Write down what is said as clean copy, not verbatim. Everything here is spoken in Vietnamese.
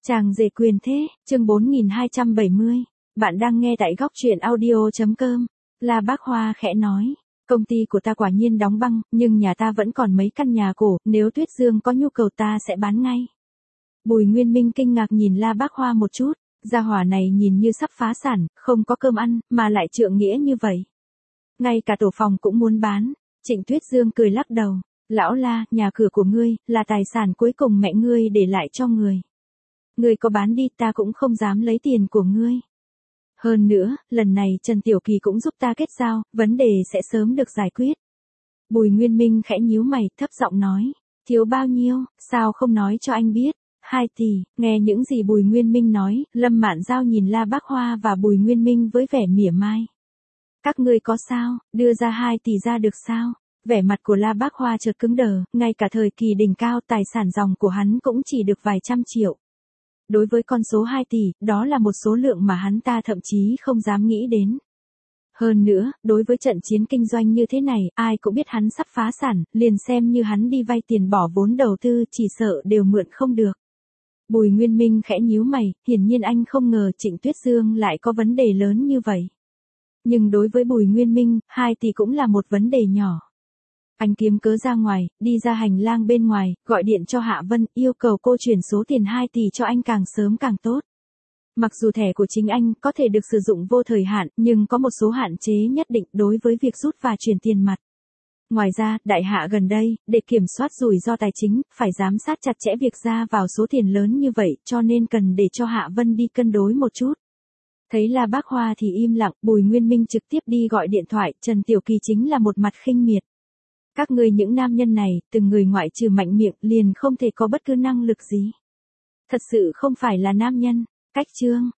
Chàng rể quyền thế, chương 4270. Bạn đang nghe tại góc truyện audio.com. La Bác Hoa khẽ nói. Công ty của ta quả nhiên đóng băng, nhưng nhà ta vẫn còn mấy căn nhà cổ, nếu Tuyết Dương có nhu cầu ta sẽ bán ngay. Bùi Nguyên Minh kinh ngạc nhìn La Bác Hoa một chút, gia hỏa này nhìn như sắp phá sản, không có cơm ăn, mà lại trượng nghĩa như vậy. Ngay cả tổ phòng cũng muốn bán. Trịnh Tuyết Dương cười lắc đầu. Lão La, nhà cửa của ngươi, là tài sản cuối cùng mẹ ngươi để lại cho người. Ngươi có bán đi ta cũng không dám lấy tiền của ngươi. Hơn nữa, lần này Trần Tiểu Kỳ cũng giúp ta kết giao, vấn đề sẽ sớm được giải quyết. Bùi Nguyên Minh khẽ nhíu mày, thấp giọng nói. Thiếu bao nhiêu, sao không nói cho anh biết? 2 tỷ, nghe những gì Bùi Nguyên Minh nói, Lâm Mạn Giao nhìn La Bác Hoa và Bùi Nguyên Minh với vẻ mỉa mai. Các ngươi có sao, đưa ra 2 tỷ ra được sao? Vẻ mặt của La Bác Hoa chợt cứng đờ, ngay cả thời kỳ đỉnh cao tài sản ròng của hắn cũng chỉ được vài trăm triệu. Đối với con số 2 tỷ, đó là một số lượng mà hắn ta thậm chí không dám nghĩ đến. Hơn nữa, đối với trận chiến kinh doanh như thế này, ai cũng biết hắn sắp phá sản, liền xem như hắn đi vay tiền bỏ vốn đầu tư chỉ sợ đều mượn không được. Bùi Nguyên Minh khẽ nhíu mày, hiển nhiên anh không ngờ Trịnh Tuyết Dương lại có vấn đề lớn như vậy. Nhưng đối với Bùi Nguyên Minh, 2 tỷ cũng là một vấn đề nhỏ. Anh kiếm cớ ra ngoài, đi ra hành lang bên ngoài, gọi điện cho Hạ Vân, yêu cầu cô chuyển số tiền 2 tỷ cho anh càng sớm càng tốt. Mặc dù thẻ của chính anh có thể được sử dụng vô thời hạn, nhưng có một số hạn chế nhất định đối với việc rút và chuyển tiền mặt. Ngoài ra, Đại Hạ gần đây, để kiểm soát rủi ro tài chính, phải giám sát chặt chẽ việc ra vào số tiền lớn như vậy, cho nên cần để cho Hạ Vân đi cân đối một chút. Thấy La Bác Hoa thì im lặng, Bùi Nguyên Minh trực tiếp đi gọi điện thoại, Trần Tiểu Kỳ chính là một mặt khinh miệt. Các ngươi những nam nhân này, từng người ngoại trừ mạnh miệng, liền không thể có bất cứ năng lực gì. Thật sự không phải là nam nhân. Cách chương,